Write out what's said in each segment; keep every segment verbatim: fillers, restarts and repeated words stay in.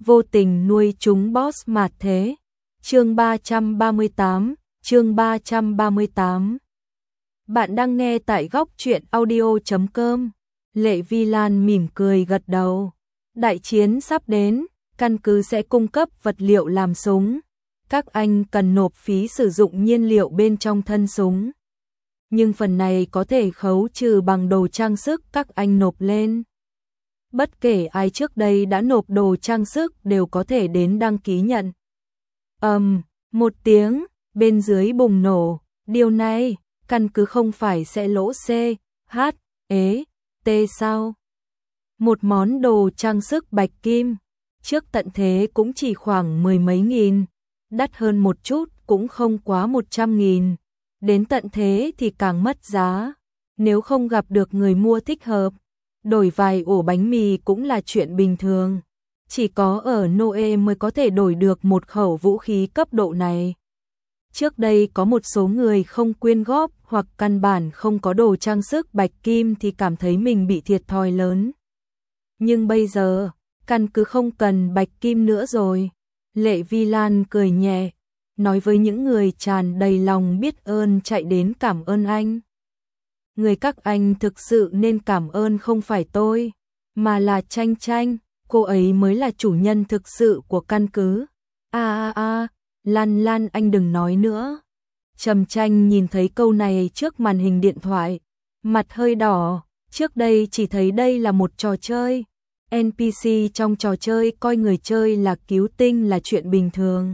vô tình nuôi chúng boss mạt thế. Chương ba trăm ba mươi tám, chương ba trăm ba mươi tám. Bạn đang nghe tại góc truyện audio chấm com. Lệ Vi Lan mỉm cười gật đầu. Đại chiến sắp đến, căn cứ sẽ cung cấp vật liệu làm súng. Các anh cần nộp phí sử dụng nhiên liệu bên trong thân súng. Nhưng phần này có thể khấu trừ bằng đồ trang sức các anh nộp lên. Bất kể ai trước đây đã nộp đồ trang sức đều có thể đến đăng ký nhận. Ầm, um, một tiếng, bên dưới bùng nổ, điều này, căn cứ không phải sẽ lỗ C, H, E, T sao? Một món đồ trang sức bạch kim, trước tận thế cũng chỉ khoảng mười mấy nghìn, đắt hơn một chút cũng không quá một trăm nghìn, đến tận thế thì càng mất giá, nếu không gặp được người mua thích hợp, đổi vài ổ bánh mì cũng là chuyện bình thường. Chỉ có ở Noe mới có thể đổi được một khẩu vũ khí cấp độ này. Trước đây có một số người không quyên góp hoặc căn bản không có đồ trang sức bạch kim thì cảm thấy mình bị thiệt thòi lớn. Nhưng bây giờ, căn cứ không cần bạch kim nữa rồi. Lệ Vi Lan cười nhẹ, nói với những người tràn đầy lòng biết ơn chạy đến cảm ơn anh. Người các anh thực sự nên cảm ơn không phải tôi, mà là Tranh Tranh. Cô ấy mới là chủ nhân thực sự của căn cứ. A a a, Lan Lan anh đừng nói nữa. Trầm Tranh nhìn thấy câu này trước màn hình điện thoại, mặt hơi đỏ, trước đây chỉ thấy đây là một trò chơi. en pê xê trong trò chơi coi người chơi là cứu tinh là chuyện bình thường.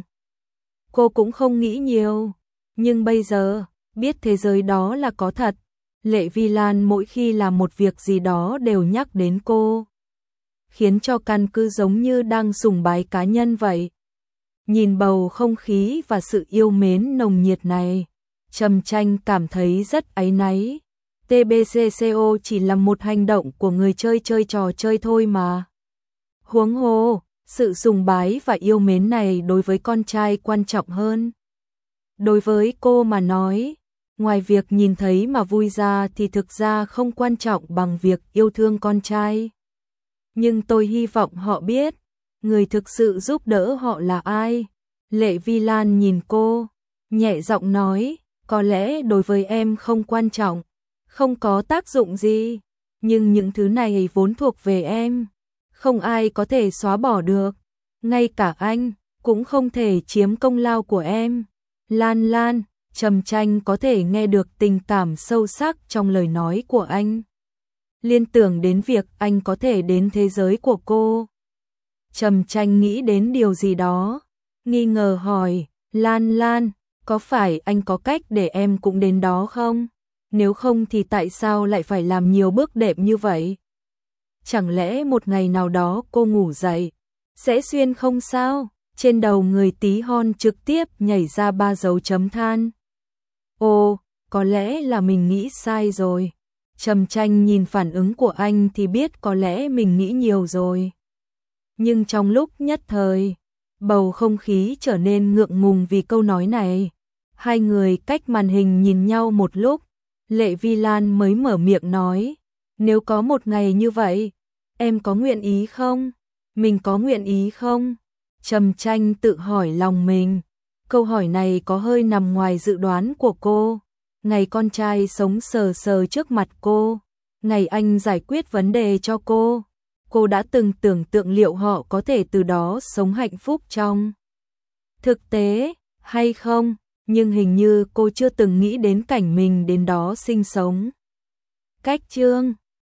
Cô cũng không nghĩ nhiều, nhưng bây giờ, biết thế giới đó là có thật. Lệ Vi Lan mỗi khi làm một việc gì đó đều nhắc đến cô, khiến cho căn cứ giống như đang sùng bái cá nhân vậy. Nhìn bầu không khí và sự yêu mến nồng nhiệt này, Trầm Tranh cảm thấy rất áy náy. tê bê xê xê o chỉ là một hành động của người chơi chơi trò chơi thôi mà. Huống hồ, sự sùng bái và yêu mến này đối với con trai quan trọng hơn. Đối với cô mà nói, ngoài việc nhìn thấy mà vui ra thì thực ra không quan trọng bằng việc yêu thương con trai. Nhưng tôi hy vọng họ biết, người thực sự giúp đỡ họ là ai. Lệ Vi Lan nhìn cô, nhẹ giọng nói, có lẽ đối với em không quan trọng, không có tác dụng gì, nhưng những thứ này vốn thuộc về em, không ai có thể xóa bỏ được, ngay cả anh cũng không thể chiếm công lao của em. Lan Lan, Trầm Tranh có thể nghe được tình cảm sâu sắc trong lời nói của anh. Liên tưởng đến việc anh có thể đến thế giới của cô. Trầm Tranh nghĩ đến điều gì đó, nghi ngờ hỏi, Lan Lan, có phải anh có cách để em cũng đến đó không? Nếu không thì tại sao lại phải làm nhiều bước đệm như vậy? Chẳng lẽ một ngày nào đó cô ngủ dậy, sẽ xuyên không sao? Trên đầu người tí hon trực tiếp nhảy ra ba dấu chấm than. Ồ, có lẽ là mình nghĩ sai rồi. Trầm Tranh nhìn phản ứng của anh thì biết có lẽ mình nghĩ nhiều rồi. Nhưng trong lúc nhất thời, bầu không khí trở nên ngượng ngùng vì câu nói này. Hai người cách màn hình nhìn nhau một lúc, Lệ Vi Lan mới mở miệng nói, nếu có một ngày như vậy, em có nguyện ý không? Mình có nguyện ý không? Trầm Tranh tự hỏi lòng mình, câu hỏi này có hơi nằm ngoài dự đoán của cô. Ngày con trai sống sờ sờ trước mặt cô, ngày anh giải quyết vấn đề cho cô, cô đã từng tưởng tượng liệu họ có thể từ đó sống hạnh phúc trong thực tế hay không, nhưng hình như cô chưa từng nghĩ đến cảnh mình đến đó sinh sống. Cách chương